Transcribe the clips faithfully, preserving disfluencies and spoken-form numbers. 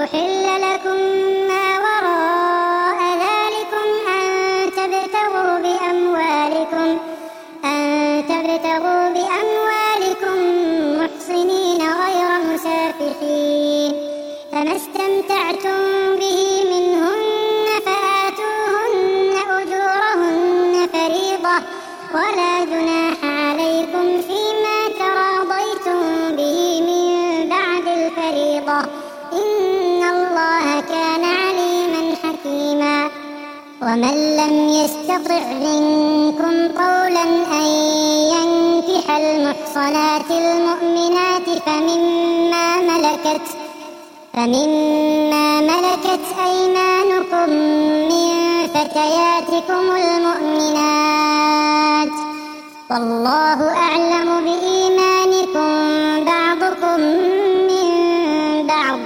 أحل لكم ما وراء ذلكم أن تبتغوا بأموالكم أن تبتغوا بأموالكم محصنين غير مسافحين، فما استمتعتم به منهن فآتوهن أجورهن فريضة، ولا جناح عليكم فيما تراضيتم به من بعد الفريضة، إن الله كان عليما حكيما. ومن لم يستطع منكم قولا أن ينكح المحصنات المؤمنات فمما ملكت فمما ملكت أيمانكم من فتياتكم المؤمنات، والله أعلم بإيمانكم بعضكم من بعض،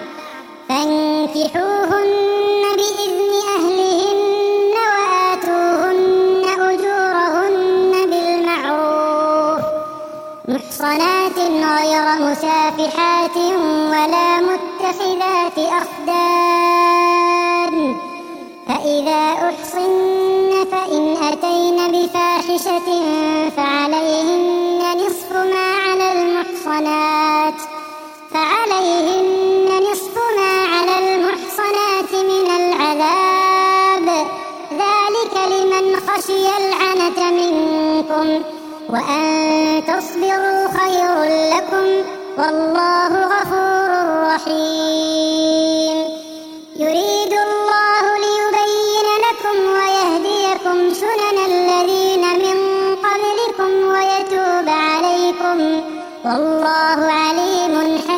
فانكحوهن بإذن أهلهن وآتوهن أجورهن بالمعروف محصنات غير مسافحات ولا متخذات أخدان، فإذا أحصن فإن أتين بفاحشة فعليهن نصف ما على المحصنات فعليهن نصف ما على المحصنات من العذاب، ذلك لمن خشي العنة منكم، وأن تصبروا خير لكم، والله غفور رحيم. يريد الله ليبين لكم ويهديكم سنن الذين من قبلكم ويتوب عليكم، والله عليم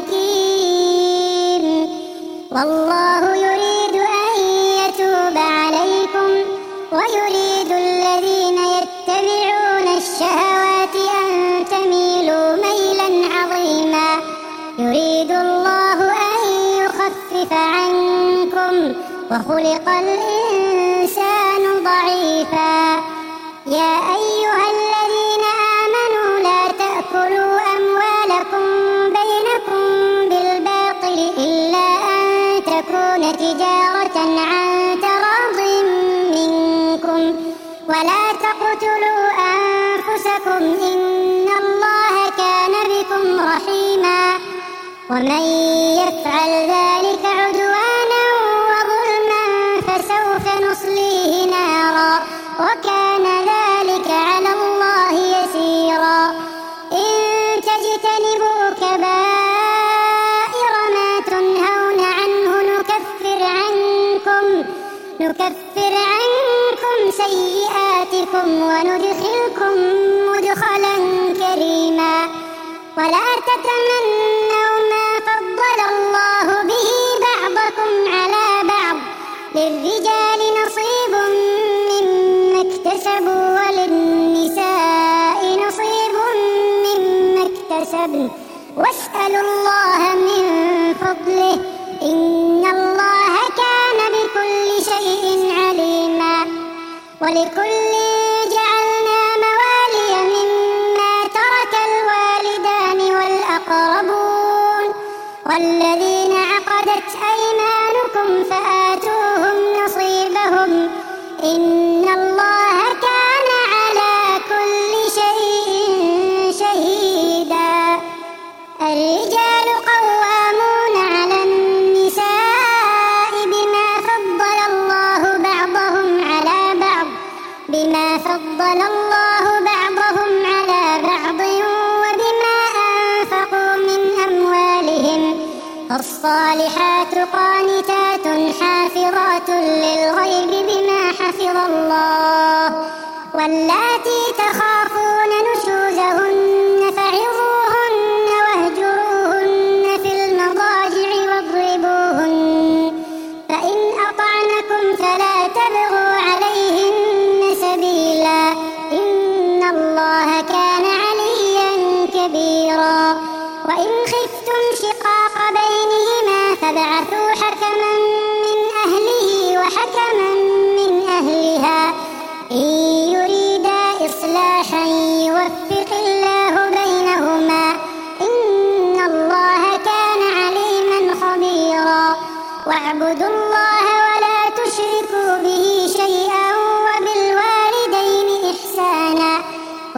حكيم. والله يريد أن يتوب عليكم ويريد الذين يتبعون الشهوات أن تميلوا ميلا عظيما. يريد الله أن يخفف عنكم وخلق الإنسان ضعيفا. يا أيها الذين آمنوا لا تأكلوا أموالكم بينكم بالباطل إلا أن تكون تجارة عن تراض منكم، ولا تقتلوا أنفسكم إن الله كان بكم رحيما. ومن يفعل ذلك عدوانا وظلما فسوف نصليه نارا، وكان ذلك على الله يسيرا. إن تجتنبوا كبائر ما تنهون عنه نكفر عنكم نكفر عنكم سيئاتكم وندخلكم مدخلا كريما. ولا تتمنوا ما فضل الله به بعضكم على بعض، للرجال نصيب مما اكتسبوا وللنساء نصيب مما اكتسبن، واسألوا الله من فضله إن الله كان بكل شيء عليما. ولكل جعلنا موالي مما ترك الوالدان والأقربون والذين عقدت أيمانكم فآتوهم نصيبهم، إن الله كان على كل شيء شهيدا. الرجال قوامون على النساء بما فضل الله بعضهم على بعض بما فضل الله بعضهم على بعض وبما أنفقوا من أموالهم، فالصالحات قانتات حافظات للغيب بما حفظ الله، واللاتي تخافون نشوزهن فعظوهن واهجروهن في المضاجع واضربوهن، فإن أطعنكم فلا تبغوا عليهن سبيلا، إن الله كان عليا كبيرا. وإن خفتم شقاق بينهما فابعثوا حكما من أهله وحكما من أهلها إن يريدا إصلاحا يوفق الله بينهما، إن الله كان عليما خبيرا.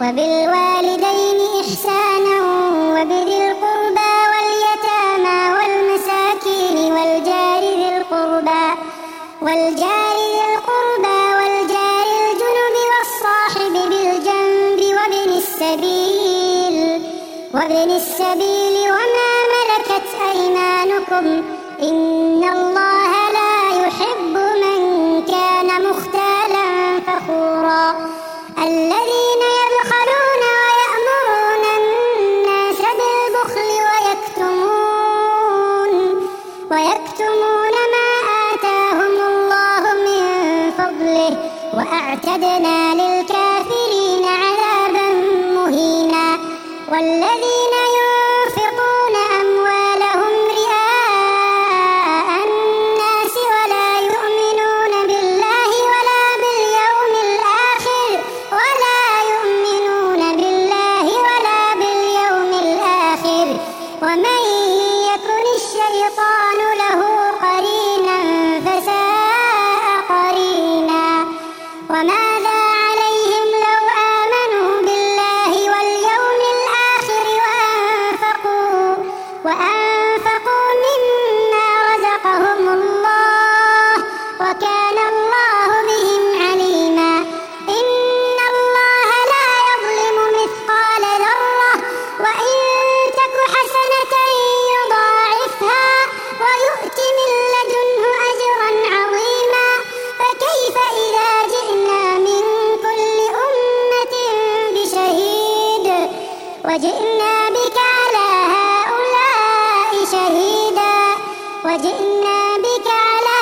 وبالوالدين إحسانا وبذي القربى واليتامى والمساكين والجار ذي القربى والجار ذي القربى والجار الجنب والصاحب بالجنب وابن السبيل وابن السبيل وما ملكت أيمانكم إن الله لا يحب من كان مختالا فخورا الذين يبخلون ويأمرون الناس بالبخل ويكتمون ويكتمون ما آتاهم الله من فضله وأعتدنا للكافرين عذابا مهينا والذين ينفقون أموالهم رئاء الناس ولا يؤمنون بالله ولا باليوم الآخر ولا يؤمنون بالله ولا باليوم الآخر ومن يكن الشيطان له قرينا فساء قرينا وماذا عليهم لو آمنوا بالله واليوم الآخر وأنفقوا وأنفقوا مما رزقهم الله وكان الله بهم عليما إن الله لا يظلم مثقال ذرة وإن تك حسنة يضاعفها ويؤت من لدنه أجرا عظيما فكيف إذا جئنا من كل أمة بشهيد وجئنا بك على هؤلاء شهيدا وجئنا بك على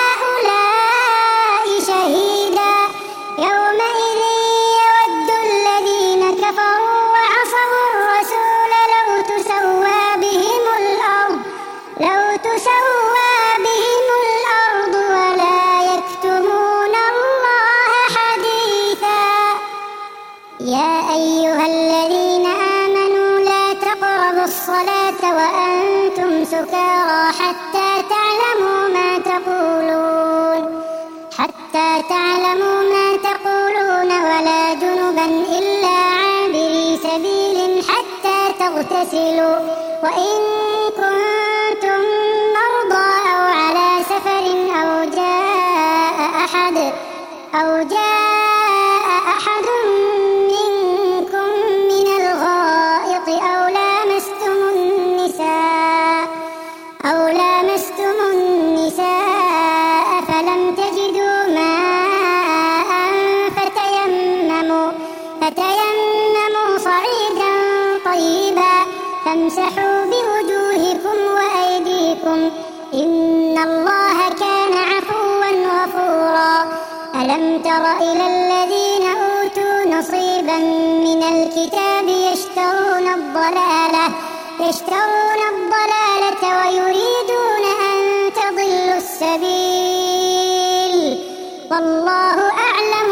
هؤلاء شهيدا يومئذ يود الذين كفروا وعصوا الرسول لو تسوى بهم الأرض لو تسوى بهم الأرض ولا يكتمون الله حديثا يا أيها الذين آمنوا لا تقربوا الصلاة وأنتم سكارى حتى تعلموا ما تقولون حتى تعلموا ما تقولون ولا جنبا إلا عابري سبيل حتى تغتسلوا وإن كنتم مرضى أو على سفر أو جاء أحد أو جاء أحد منكم من الغائط أو لامستم النساء أو لامستم النساء فلم تجدوا ماء فتيمموا فتيمموا صعيدا طيبا فامسحوا بوجوهكم وأيديكم إن الله كان عفوا غفورا ألم تر إلى الذين أوتوا نصيبا من الكتاب يشترون الضلالة يشترون الضلالة ويريدون أن تضلوا السبيل والله أعلم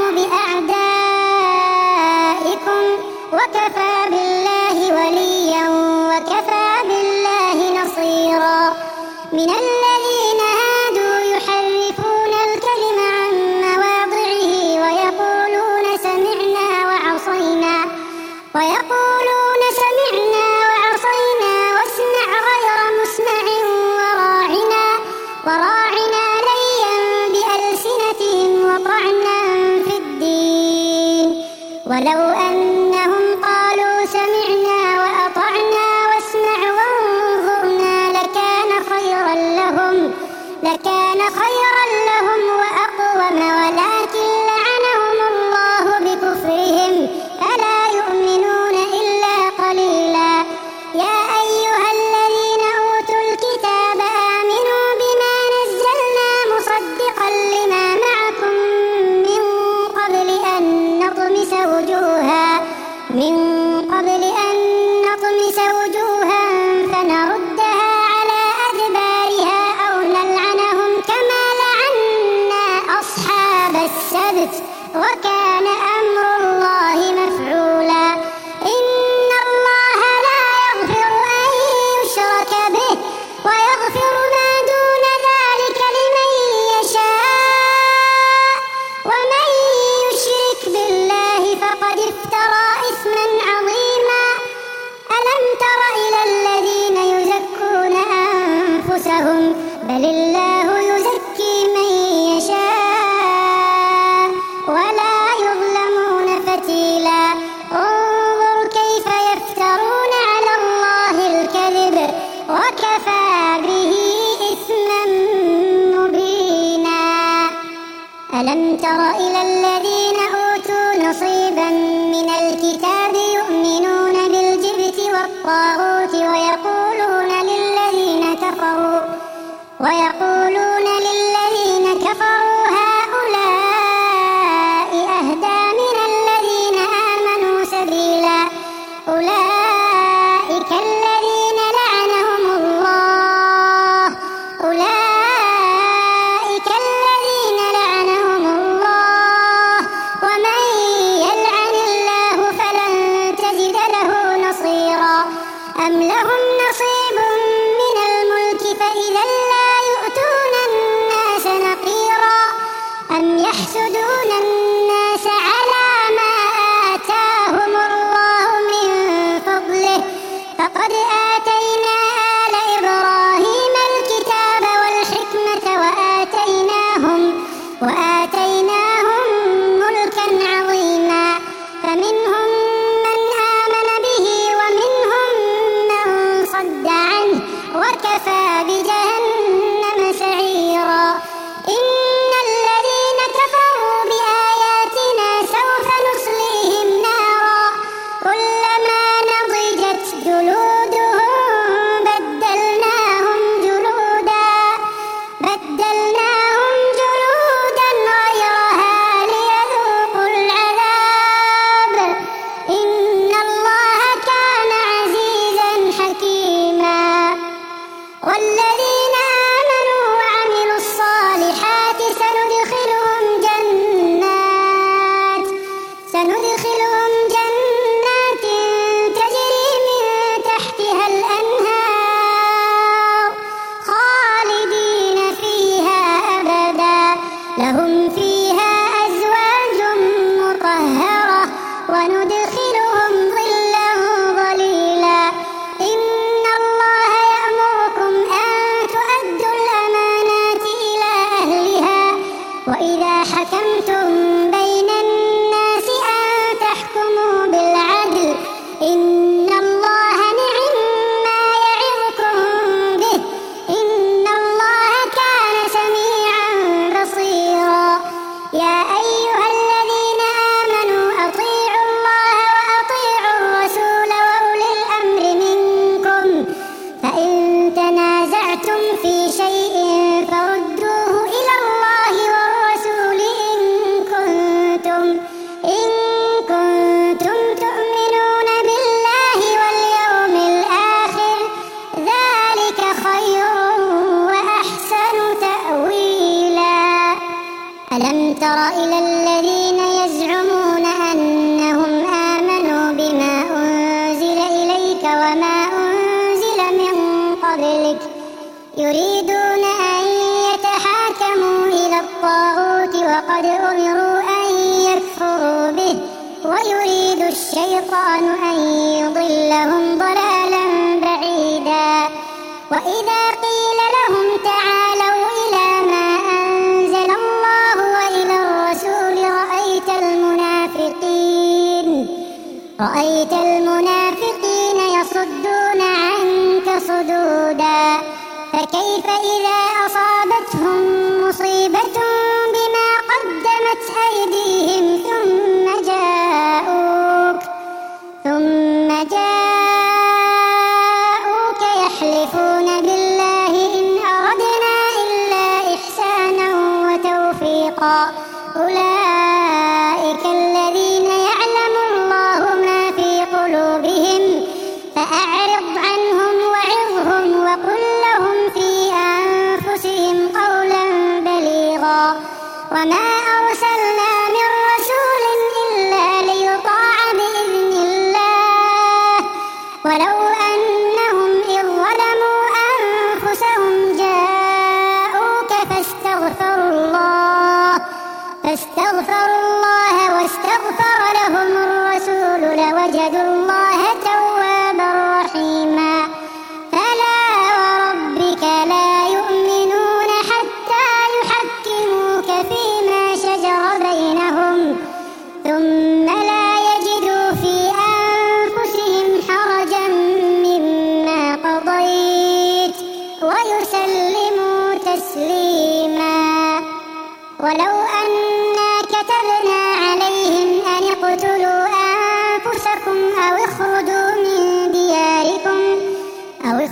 بأعدائكم وكفى بالله وليا وكفى بالله نصيرا من الذين هادوا يحرفون الكلم عن مواضعه ويقولون سمعنا وعصينا ويقولون سمعنا وعصينا واسمع غير مسمع وراعنا وراعنا ليا بألسنتهم وطعنا في الدين ولو أنهم قالوا سمعنا وأطعنا واسمع وانظرنا لكان خيرا لهم لكان خيرا لهم وأقوم ولكن لعنهم الله بكفرهم فلا يؤمنون إلا قليلا يا أيها الذين أوتوا الكتاب آمنوا بما نزلنا مصدقا لما معكم من قبل أن نطمس وجوها من قبل أن نطمس وجوها فنردها على أدبارها أو نلعنهم كما لعنا أصحاب السبت وكان أمر الله مفعولا إن الله لا يغفر أن يشرك به ويغفر ما دون ذلك لمن يشاء ومن يشرك بالله فقد افترى إثما فتيلا انظر كيف يفترون على الله الكذب وكفى به إثما مبينا. ألم تر إلى الذين أوتوا نصيبا من الكتاب يؤمنون بالجبت والطاغوت ويقولون للذين كفروا ويقولون للذين كفروا هؤلاء أهدى من الذين آمنوا سبيلا أولئك الذين لعنهم الله أولئك الذين لعنهم الله ومن يلعن الله فلن تجد له نصيرا. أم لهم نصيب من الملك فإذا لا يؤتون الناس نقيرا أم يحسدون الناس على ما آتاهم الله من فضله فقد آتينا آل إبراهيم الكتاب والحكمة وآتيناهم وآتيناهم ملكا عظيما فمنهم من آمن به ومنهم من صد عنه وكفى بجهنم سعيرا. إن الذين كفروا بآياتنا سوف نصليهم نارا كلما نضجت جلودهم بدلناهم جلودا بدلناهم جلودا غيرها ليذوقوا العذاب إن الله كان عزيزا حكيما. والذين آمنوا وعملوا الصالحات سندخلهم جنات سندخلهم جنات تجري من تحتها الأنهار خالدين فيها أبدا لهم فيها أزواج مطهرة وندخلهم ظلا ظليلا. إن الله يأمركم أن تؤدوا الأمانات إلى أهلها وإذا حكمتم بين الناس أن تحكموا بالعدل إن الله نعم ما يعظكم به إن الله كان سميعا بصيرا. يا أيها الذين آمنوا أطيعوا الله وأطيعوا الرسول وأولي الأمر منكم فإن تنازعتم في شيء فردوه إلى الله والرسول إن كنتم إن كنتم تؤمنون بالله واليوم الآخر ذلك خير وأحسن تأويلا. ألم تر إلى الذين يزعمون أنهم آمنوا بما أنزل إليك وما أنزل من قبلك يريدون أن يتحاكموا إلى الطاغوت وقد أمروا أن يكفروا به ويريد الشيطان أن يضلهم ضلالا بعيدا. وإذا قيل لهم تعالوا إلى ما أنزل الله وإلى الرسول رأيت المنافقين رأيت المنافقين يصدون عنك صدودا. فكيف إذا أصابتهم مصيبة بما قدمت أيديهم ثم جاءوك ثم جاءوك يحلفون بالله إن أردنا إلا إحسانا وتوفيقا أولئك الذين يعلم الله ما في قلوبهم فأعرض عنهم وعظهم وقل لهم في أنفسهم قولا بليغا. وما أرسلنا من رسول إلا ليطاع بإذن الله ولو أنهم إذ ظلموا أنفسهم جاءوك فاستغفروا الله فاستغفروا الله واستغفر لهم الرسول لوجدوا الله توابا رحيما. فلا وربك لا يؤمنون حتى يحكموك فيما شجر بينهم ثم لا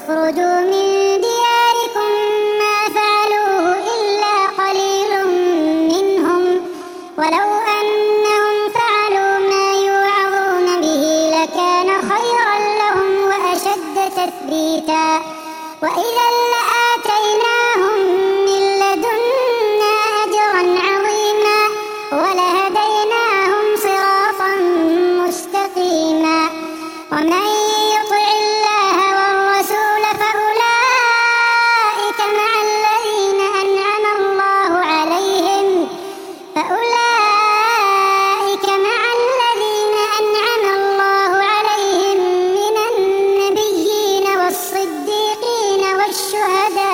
اخرجوا من دياركم ما فعلوه إلا قليل منهم ولو أنهم فعلوا ما يوعظون به لكان خيرا لهم وأشد تثبيتا وإذا لآتيناهم من لدنا أجرا عظيما ولهديناهم صراطا مستقيما ومن يطع الله والرسول فأولئك مع الذين أنعم الله عليهم فأولئك مع الذين أنعم الله عليهم من النبيين والصديقين والشهداء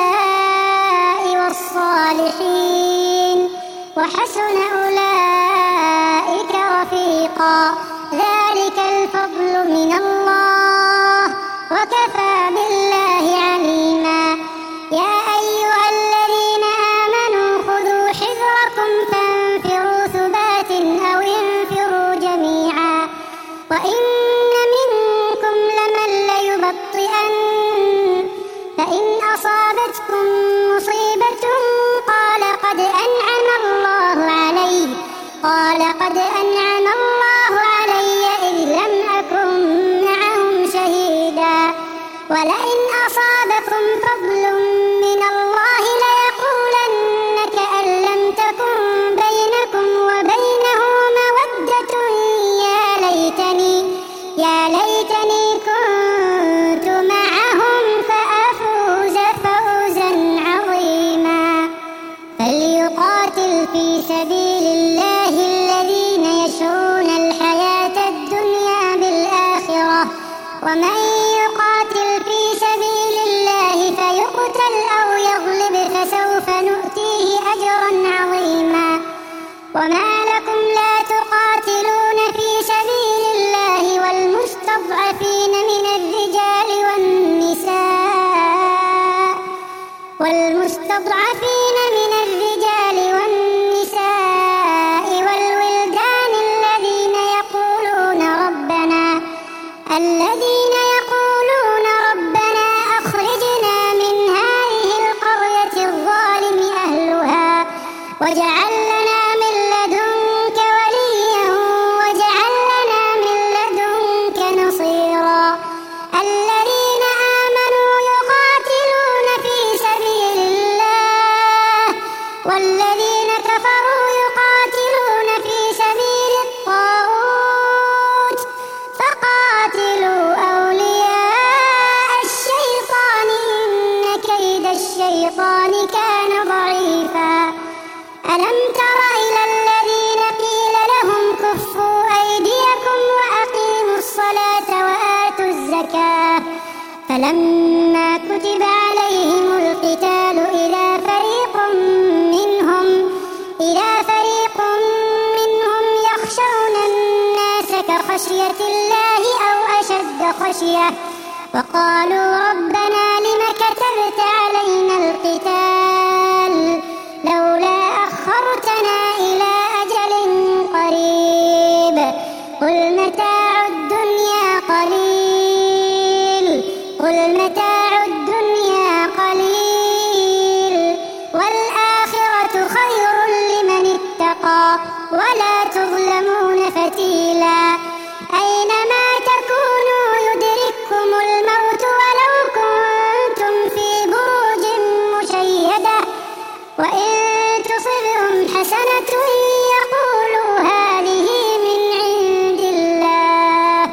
والصالحين وحسن أولئك رفيقا ذلك الفضل من الله وكفى بالله عليما يا أيها الذين آمنوا خذوا حذركم فانفروا ثبات أو انفروا جميعا وإن منكم لمن ليبطئن فإن أصابتكم مصيبة قال قد أنعم الله علي قال قد أنعم الله علي إذ لم أكن معهم شهيدا ولئن أصابكم فضل من الله ليقولن كأن لم تكن بينكم وبينه مودة يا ليتني يا ليتني كنت معهم فأفوز فوزا عظيما فليقاتل في سبيل الله الذين يشرون الحياة الدنيا بالآخرة ومن يقاتل في سبيل الله فيقتل أو يغلب فسوف نؤتيه أجرا عظيما وما لكم لا تقاتلون في سبيل الله والمستضعفين من الرجال والنساء والمستضعفين من الرجال والنساء والولدان الذين يقولون ربنا الذين يقولون ربنا أخرجنا من هذه القرية الظالم أهلها واجعل لنا من لدنك وليا واجعل لنا من لدنك نصيرا الذين آمنوا يقاتلون في سبيل الله والذين كفروا يقاتلون في سبيل الطاغوت فقاتلوا أولياء الشيطان إن كيد الشيطان كان ضعيفا ألم تر إلى الذين قيل لهم كفوا أيديكم وأقيموا الصلاة وآتوا الزكاة فلما كتب عليهم القتال إذا فريق منهم إذا فريق منهم يخشون الناس كخشية الله أو أشد خشية وقالوا ربنا لم كتبت علينا القتال لولا أخرتنا إلى أجل قريب قل متاع الدنيا قليل قل متاع الدنيا قليل والآخرة خير لمن اتقى ولا تظلمون فتيلا أينما تكونوا يدرككم الموت ولو كنتم في بروج مشيدة وإن تصبهم حسنة يقولوا هذه من عند الله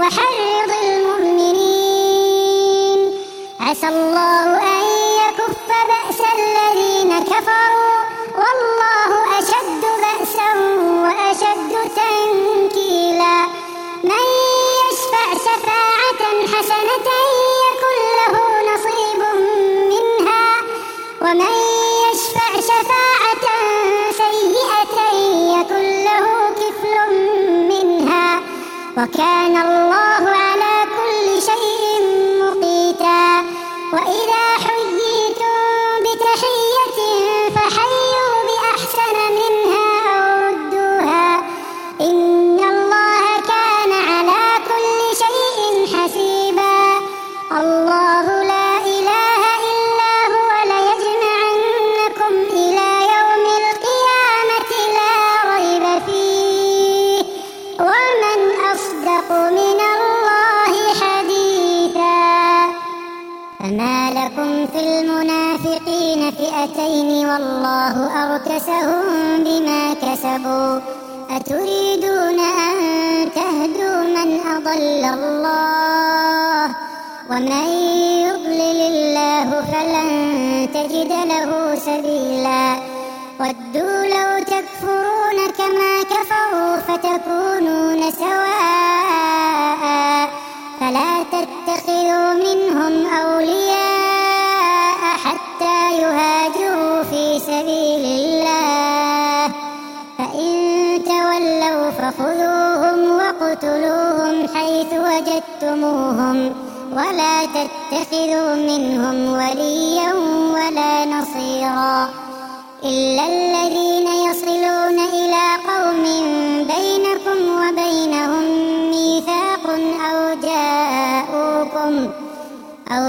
وحرض المؤمنين عسى الله أن يكف بأس الذين كفروا والله أشد بأسا وأشد تنكيلا من يشفع شفاعة حسنة يكن له نصيب منها ومن يشفع شفاعة سيئة يكن له كفل منها وكان الله على كل شيء مقيتا وإذا حييتم بتحية فحيوا بأحسن منها أو ردوها إن الله كان على كل شيء حسيبا الله لا إله إلا هو ليجمعنكم إلى يوم القيامة لا ريب فيه ومن أصدق من الله حديثا فما لكم في المنافقين فئتين والله أركسهم بما كسبوا أتريدون أن تهدوا من أضل الله ومن يضلل الله فلن تجد له سبيلا ودوا لو تكفرون كما كفروا فتكونون سواء فلا تتخذوا منهم أولياء حتى يهاجروا في سبيل الله فإن تولوا فخذوهم واقتلوهم حيث وجدتموهم ولا تتخذوا منهم وليا ولا نصيرا إلا الذين يصلون إلى قوم بينكم وبينهم ميثاق أو جاءوكم أو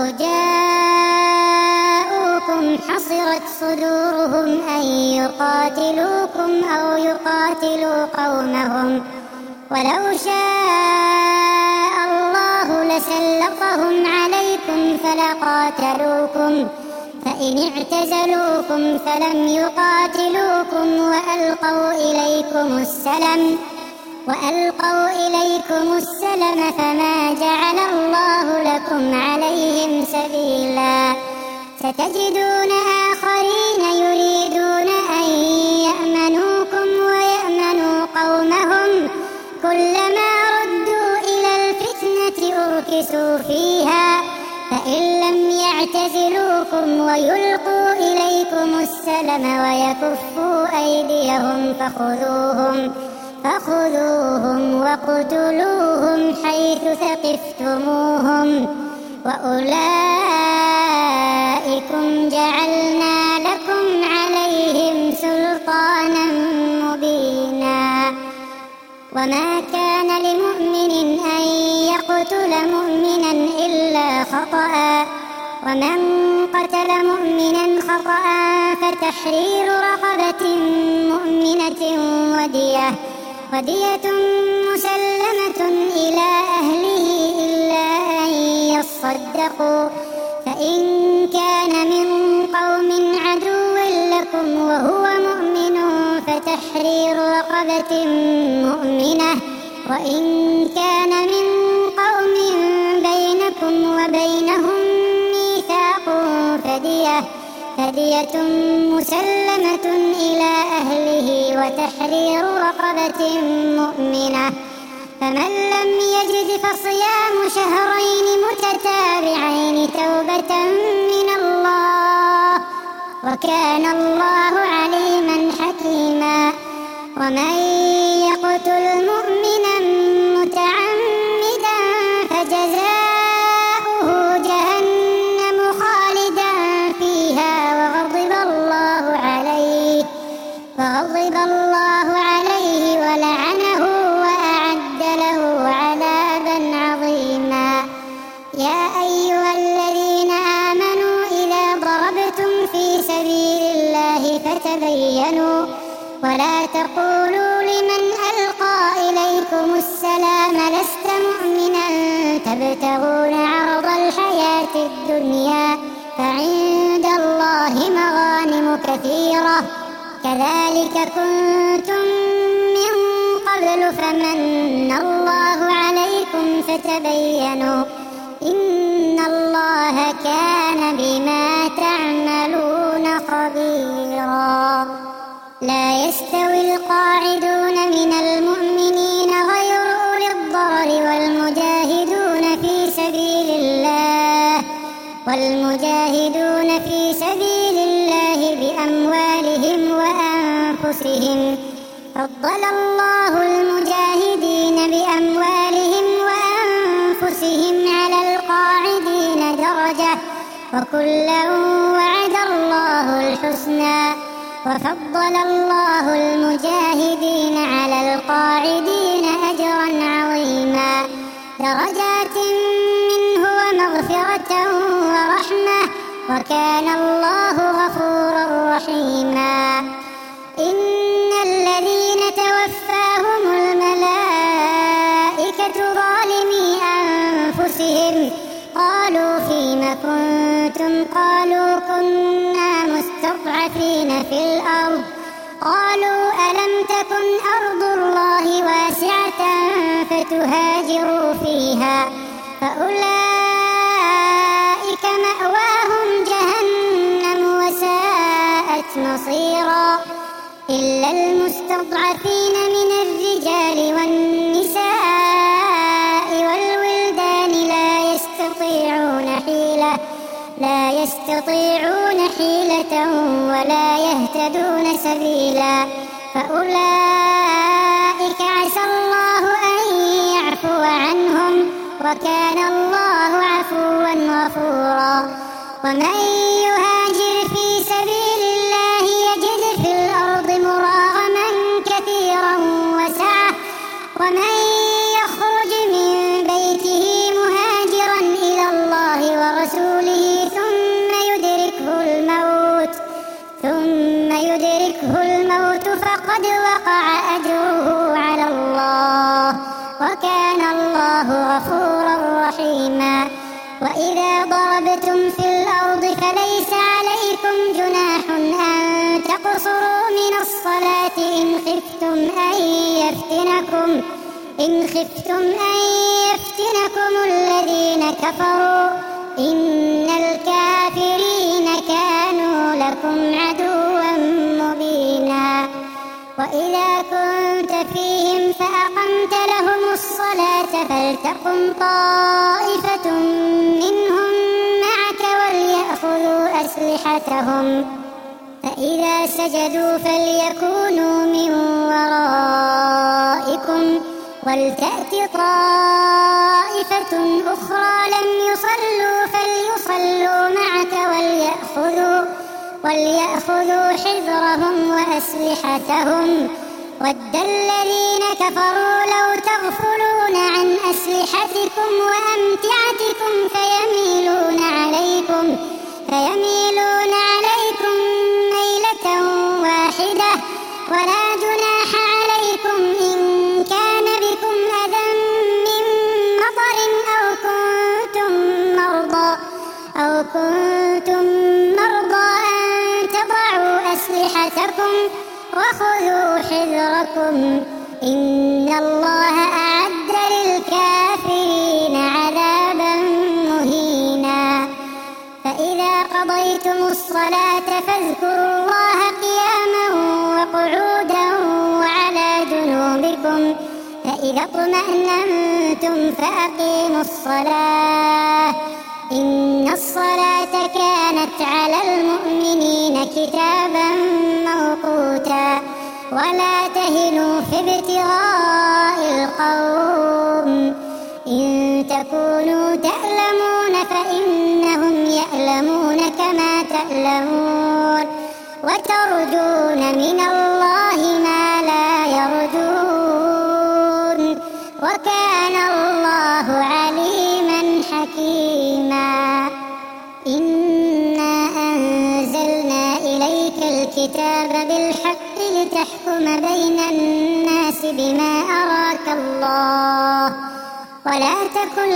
جاءوكم حصرت صدورهم أن يقاتلوكم أو يقاتلوا قومهم ولو شاء الله لسلطهم عليكم فلقاتلوكم فإن اعتزلوكم فلم يقاتلوكم وألقوا إليكم السلم وألقوا إليكم السلم فما جعل الله لكم عليهم سبيلا ستجدون آخرين يريدون أن يأمنوكم ويأمنوا قومهم كلما ردوا إلى الفتنة أركسوا فيها فإن لم يعتزلوكم ويلقوا إليكم السلم ويكفوا أيديهم فخذوهم فخذوهم وقتلوهم حيث ثقفتموهم وأولئكم جعلنا لكم عليهم سلطانا مبينا وما كان لمؤمن أن يقتل مؤمنا إلا خطأ ومن قتل مؤمنا خطأ فتحرير رقبة مؤمنة ودية ودية مسلمة إلى أهله إلا أن يصدقوا فإن كان من قوم عدو لكم وهو مؤمن فتحرير رقبة مؤمنة وإن كان من قوم بينكم وبينهم ميثاق فدية فدية مسلمة إلى أهله وتحرير رقبة مؤمنة فمن لم يجد فصيام شهرين متتابعين توبة من الله وكان الله عليما حكيما ومن يقتل مؤمنا متعمدا فجزاؤه جهنم خالدا فيها وغضب الله عليه وغضب الله عليه ولعنه وأعد له عذابا عظيما يا أيها الذين آمنوا إذا ضربتم في سبيل الله فتبينوا ولا تقولوا لمن ألقى إليكم السلام لست مؤمنا تبتغون عرض الحياة الدنيا فعند الله مغانم كثيرة كذلك كنتم من قبل فمن الله عليكم فتبينوا إن الله كان بما تعملون خبيرا. لا يستوي القاعدون من المؤمنين غير أولي الضرر والمجاهدون في سبيل الله والمجاهدون في سبيل الله بأموالهم وأنفسهم. فضل الله المجاهدين بأموالهم وأنفسهم على القاعدين درجة وكلا وعد الله الحسنى. وفضل الله المجاهدين على القاعدين أجرا عظيما درجات منه ومغفرة ورحمة وكان الله غفورا رحيما. إن الذين توفاهم الملائكة ظالمي أنفسهم قالوا فيم كنتم قالوا كنا مستضعفين في الأرض قالوا ألم تكن أرض الله واسعة فتهاجروا فيها فأولئك مأواهم جهنم وساءت مصيرا. إلا المستضعفين من الرجال والنساء والولدان لا يستطيعون حيلة لا يستطيعون حيلة ولا يهتدون سبيلا فأولئك عسى الله أن يعفو عنهم وكان الله عفوا غفورا. ومن يهاجر في سبيل الله يجد في الأرض مراغما كثيرا وسعة ومن يخرج من بيته مهاجرا إلى الله ورسوله ثم يدركه الموت ثم يدركه الموت فقد وقع أجره على الله وكان الله غفورا رحيما. وإذا ضربتم في الأرض فليس عليكم جناح أن تقصروا من الصلاة إن خفتم أن يفتنكم إن خفتم أن يفتنكم الذين كفروا إن الكافرين كانوا لكم عدوا مبينا. وإذا كنت فيهم فأقمت لهم الصلاة فلتقم طائفة منهم معك وليأخذوا أسلحتهم فإذا سجدوا فليكونوا من ورائكم ولتأت طائفة أخرى لم يصلوا فليصلوا معك وليأخذوا وليأخذوا حذرهم وأسلحتهم. ود الذين كفروا لو تغفلون عن أسلحتكم وأمتعتكم فيميلون عليكم فيميلون عليكم ميلة واحدة ولا جناح عليكم إن كان بكم أذى من مطر أو كنتم مرضى أو كنتم مرضى أن تضعوا أسلحتكم وخذوا حذركم إن الله أعد للكافرين عذابا مهينا. فإذا قضيتم الصلاة فاذكروا الله قياما وقعودا وعلى جنوبكم فإذا اطمأننتم فأقيموا الصلاة إن الصلاة كانت على المؤمنين كتابا موقوتا. ولا تهنوا في ابتغاء القوم إن تكونوا تألمون فإنهم يألمون كما تألمون وترجون من الله ما لا يرجون وكان الله عليما حكيما. إنا أنزلنا إليك الكتاب بالحق لتحكم بين الناس بما أراك الله ولا تكن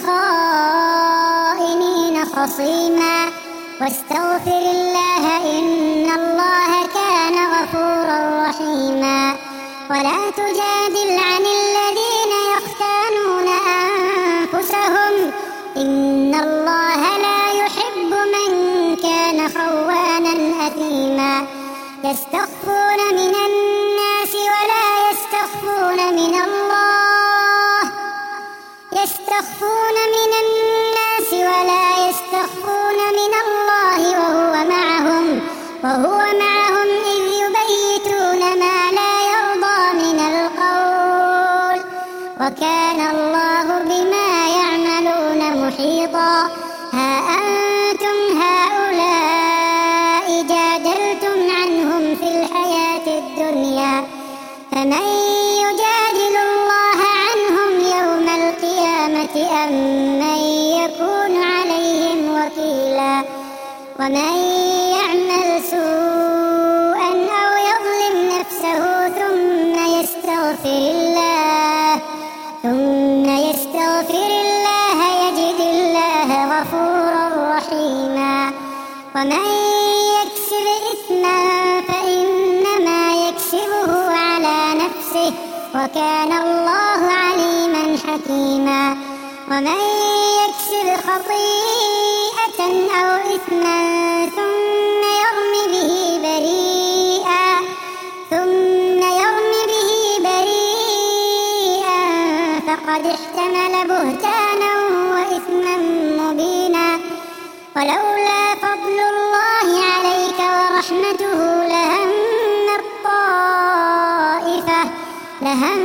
للخائنين خصيما واستغفر الله إن الله كان غفورا رحيما. ولا تجادل عن الذين يختانون أنفسهم إن الله لا يحب من كان خوانا أثيما يستخفون من الناس ولا يستخفون من الله يستخفون من الناس ولا يستخفون من الله وهو معهم وهو معهم إذ يبيتون ما لا يرضى من القول وكان الله بما يعملون محيطا ها أنتم هؤلاء جادلتم عنهم في الحياة الدنيا فمن يجادل الله عنهم يوم القيامة أم من يكون عليهم وكيلا ومن يعمل سوءا أو يظلم نفسه ثم يستغفر الله ثم يستغفر الله يجد الله غفورا رحيما ومن يكسب إثما فإنما يكسبه على نفسه وكان الله عليما حكيما ومن يكسب خطيئة أو إثما ثم يرم به بريئا ثم يرم به بريئا فقد احتمل بهتانا وإثما مبينا ولولا فضل الله عليك ورحمته لهم الطائفة لهم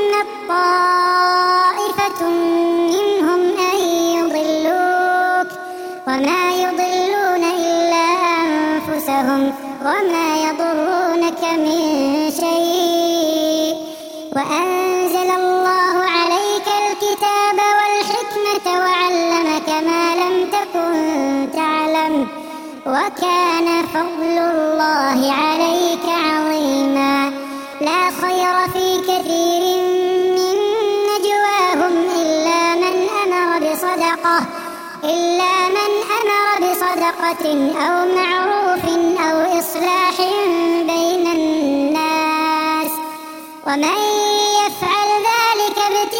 الطائفة منهم أن يضلوك وما يضلون إلا أنفسهم وما يضرونك من شيء وأنزل الله عليك الكتاب والحكمة وعلمك ما لم تكن تعلم وكان فضل الله عليك عظيما لا خير في كثير من نجواهم إلا من أمر بصدقة إلا من أمر بصدقة أو معروف أو إصلاح بين الناس ومن يفعل ذلك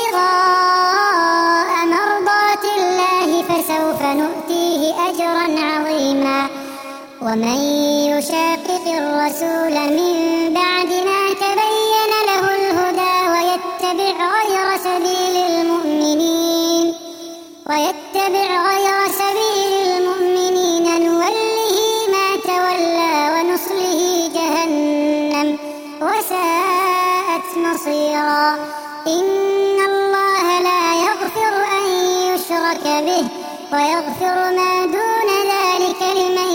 ابتغاء مرضات الله فسوف نؤتيه أجرا عظيما ومن يشاقق الرسول من بعد ما تبين له الهدى ويتبع غير سبيل المؤمنين ويتبع غير سبيل المؤمنين نوله ما تولى ونصله جهنم وساءت مصيرا إن الله لا يغفر أن يشرك به ويغفر ما دون ذلك لمن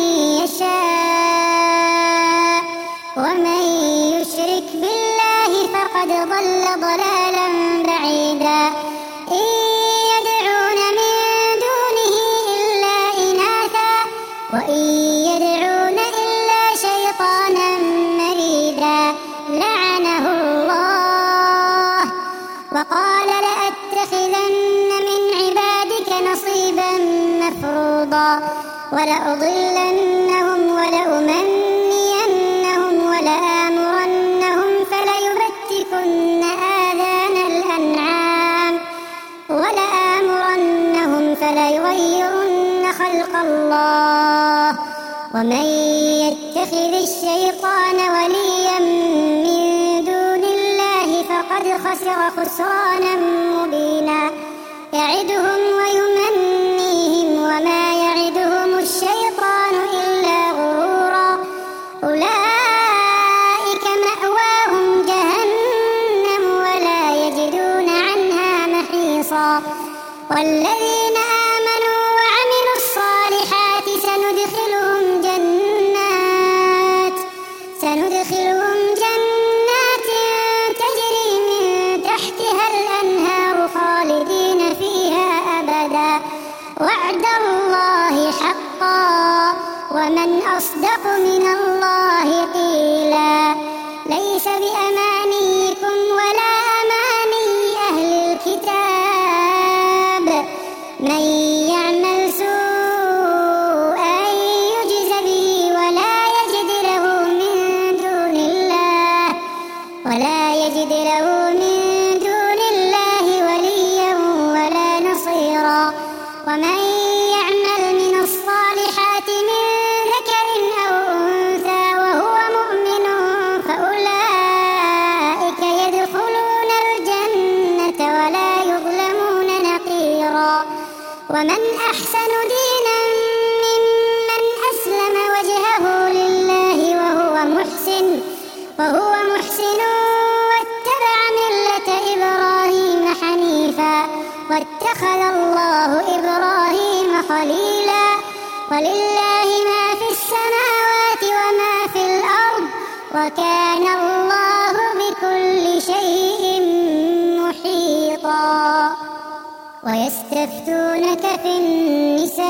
يشاء ومن يشرك بالله فقد ضل ضلالا بعيدا إن يدعون من دونه إلا إناثا وإن يدعون إلا شيطانا مريدا لعنه الله وقال لأتخذن من عبادك نصيبا مفروضا ولأضلنهم ولأمنينهم ولآمرنهم فليبتكن آذان الأنعام ولآمرنهم فليغيرن خلق الله ومن يتخذ الشيطان وليا من دون الله فقد خسر خسرانا مبينا يعدهم ويمنيهم وما يعدهم الشيطان إلا غرورا أولئك مأواهم جهنم ولا يجدون عنها محيصا والذين آمنوا وعملوا الصالحات سندخلهم جنات سندخلهم جنات تجري من تحتها الأنهار خالدين فيها أبدا وعد الله حقا ومن أصدق من الله قيلا ليس بأمانيكم ولا أماني أهل الكتاب من يعمل سوءا يجز به ولا يجد له من دون الله ولا يجد ومن أحسن دينا ممن أسلم وجهه لله وهو محسن وهو محسن واتبع ملة إبراهيم حنيفا واتخذ الله إبراهيم خليلا ولله ما في السماوات وما في الأرض وكان الله بكل شيء محيطا. ويستفتونك في النساء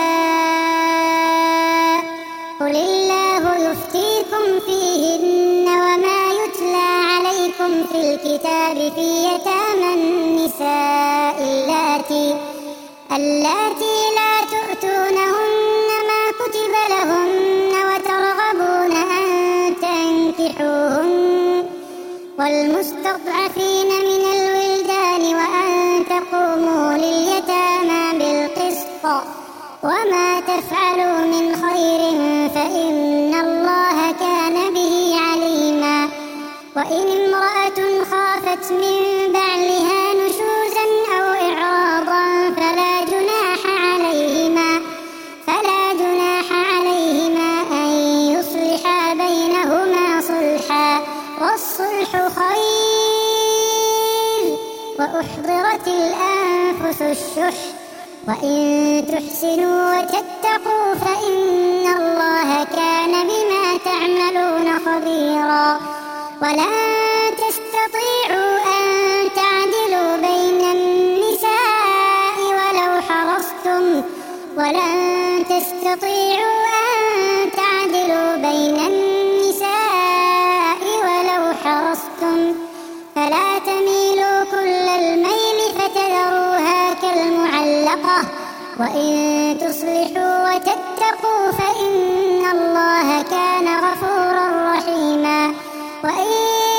قل الله يفتيكم فيهن وما يتلى عليكم في الكتاب في يتامى النساء اللاتي اللاتي لا تؤتونهن ما كتب لهن وترغبون أن تنكحوهن والمستضعفين من الولدان وأن تقوموا لليتامى بالقسط وما تفعلوا من خير فإن الله كان به عليما. وإن امرأة خافت من بعلها نشوزا أو إعراضا فلا جناح عليهما فلا جناح عليهما أن يصلحا بينهما صلحا والصلح خير وأحضرت الأنفس الشح وإن تحسنوا وتتقوا فإن الله كان بما تعملون خبيرا. ولن تستطيعوا أن تعدلوا بين النساء ولو حرصتم ولن تستطيعوا أن تعدلوا بين النساء ولو حرصتم فلا تميلوا كل الميل فتذروها كالمعلقة وإن تصلحوا وتتقوا فإن الله كان غفورا رحيما. وإن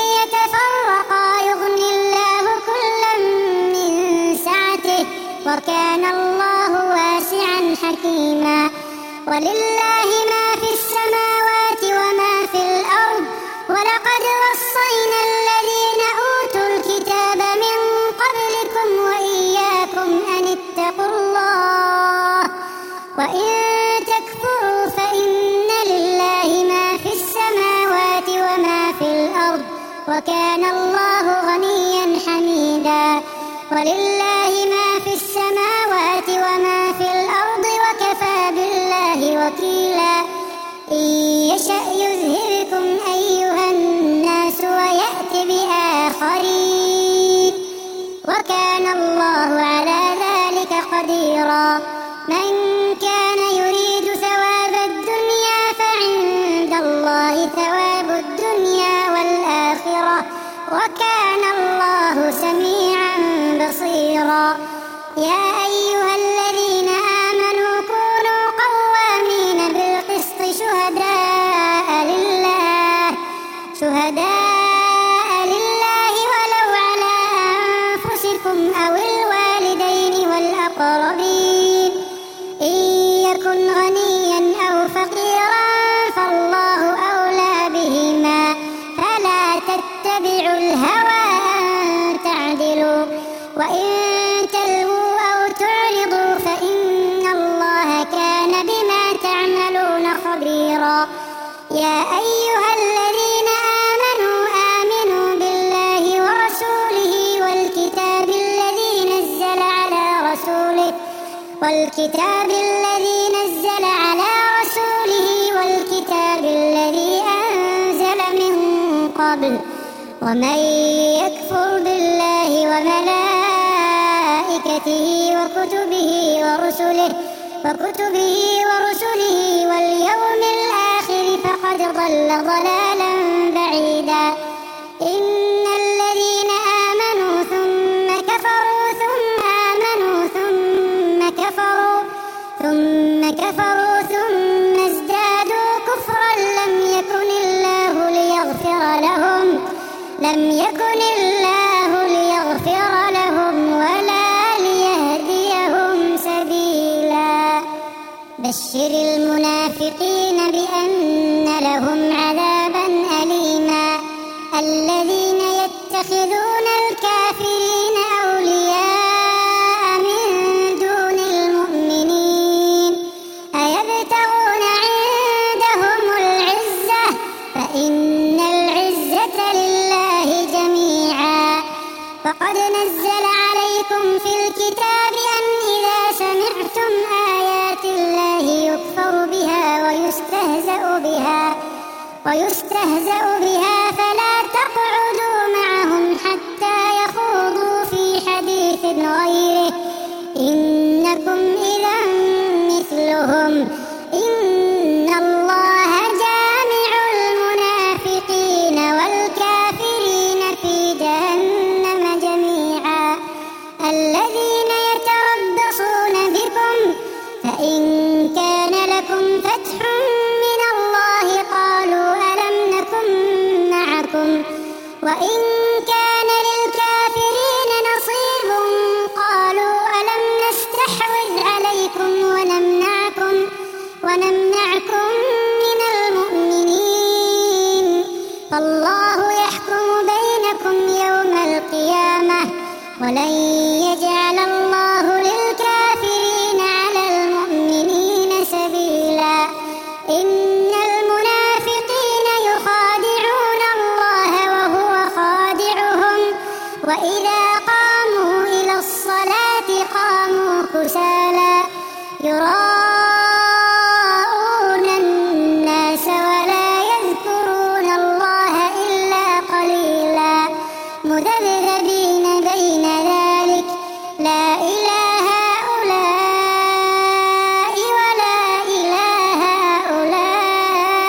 يتفرقا يغني الله كلا من سعته وكان الله واسعا حكيما. ولله ما في السماوات وما في الأرض ولقد وصينا الذين أوتوا الكتاب من قبلكم وإياكم أن اتقوا الله وإن تكفروا فإن لله ما في السماوات وما في الأرض وكان الله غنيا حميدا. ولله ما في السماوات وما في الأرض وكفى بالله وكيلا. إن يشأ يذهبكم أيها الناس ويأت بآخرين وكان الله على ذلك قديرا. من كان يريد ثواب الدنيا فعند الله ثواب الدنيا والآخرة وكان الله سميعا بصيرا. يا أيها الذين آمنوا كونوا قوامين بالقسط شهداء لله شهداء لله ولو على أنفسكم أو الوالدين والأقربين إن يكن غنيا أو فقيرا فالله أولى بهما فلا تتبعوا الهوى أن تعدلوا وإن تلووا أو تعرضوا فإن الله كان بما تعملون خبيرا. يا أيها الذين آمنوا آمنوا بالله ورسوله والكتاب الذي نزل على رسوله والكتاب الذي نزل على رسوله والكتاب الذي أنزل من قبل ومن يكفر بالله وملائكته وكتبه ورسله وكتبه ورسله واليوم الآخر فقد ضل ضلالا بعيدا. إن الذين آمنوا ثم كفروا ثم آمنوا ثم كفروا ثم كفروا ثم ازدادوا كفرا لم يكن الله ليغفر لهم لم يكن الله ليغفر لهم ولا ليهديهم سبيلا. بشر المنافقين بأن لهم عذابا أليما. الذين يتخذون الكافرين أولياء من دون المؤمنين ويستهزأ بها فلا تقعدوا معهم حتى يخوضوا في حديث غيره إنكم إذا مثلهم إن الله جامع المنافقين والكافرين في جهنم جميعا الذين يتربصون بكم فإن كان لكم فتح من الله قالوا ألم نكن معكم وإن كان للكافرين نصيب قالوا ألم نستحوذ عليكم ونمنعكم ونمنعكم من المؤمنين فالله يحكم بينكم يوم القيامة ولن يجعل الله للكافرين على المؤمنين سبيلا إن المنافقين يخادعون الله وهو خادعهم وإذا قاموا إلى الصلاة قاموا كسالى يراءون الناس ولا يذكرون الله إلا قليلا مذبذبين بين ذلك لا إله هؤلاء ولا إله هؤلاء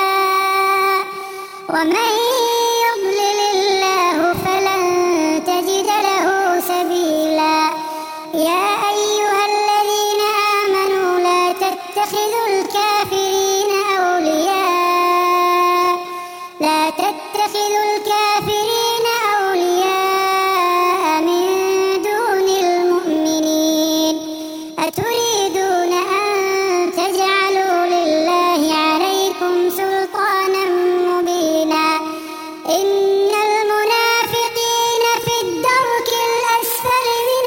ومن يضلل الله فلن تجد له سبيلا يا أيها الذين آمنوا لا تتخذوا الكافرين أولياء لا تتخذوا الكافرين أولياء من دون المؤمنين أتريدون أن تجعلوا لله عليكم سلطانا مبينا إن المنافقين في الدرك الأسفل من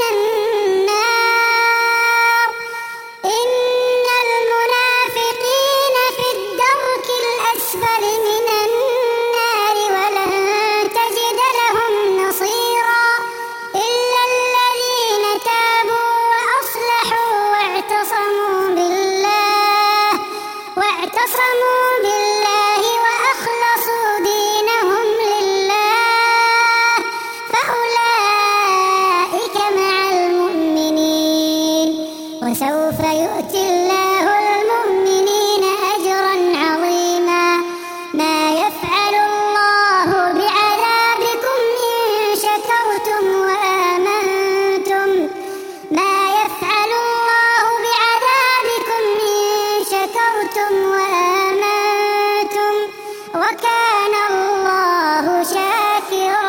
النار إن المنافقين في الدرك الأسفل من النار ولن تجد لهم نصيرا إلا الذين تابوا وأصلحوا واعتصموا بالله واعتصموا بالله وأخلصوا دينهم لله فأولئك مع المؤمنين وسوف يؤتي الله المؤمنين أجرا عظيما ما يفعل الله بعذابكم إن شكرتم وآمنتم ما يفعل الله بعذابكم إن شكرتم وآمنتم وكان الله شاكرا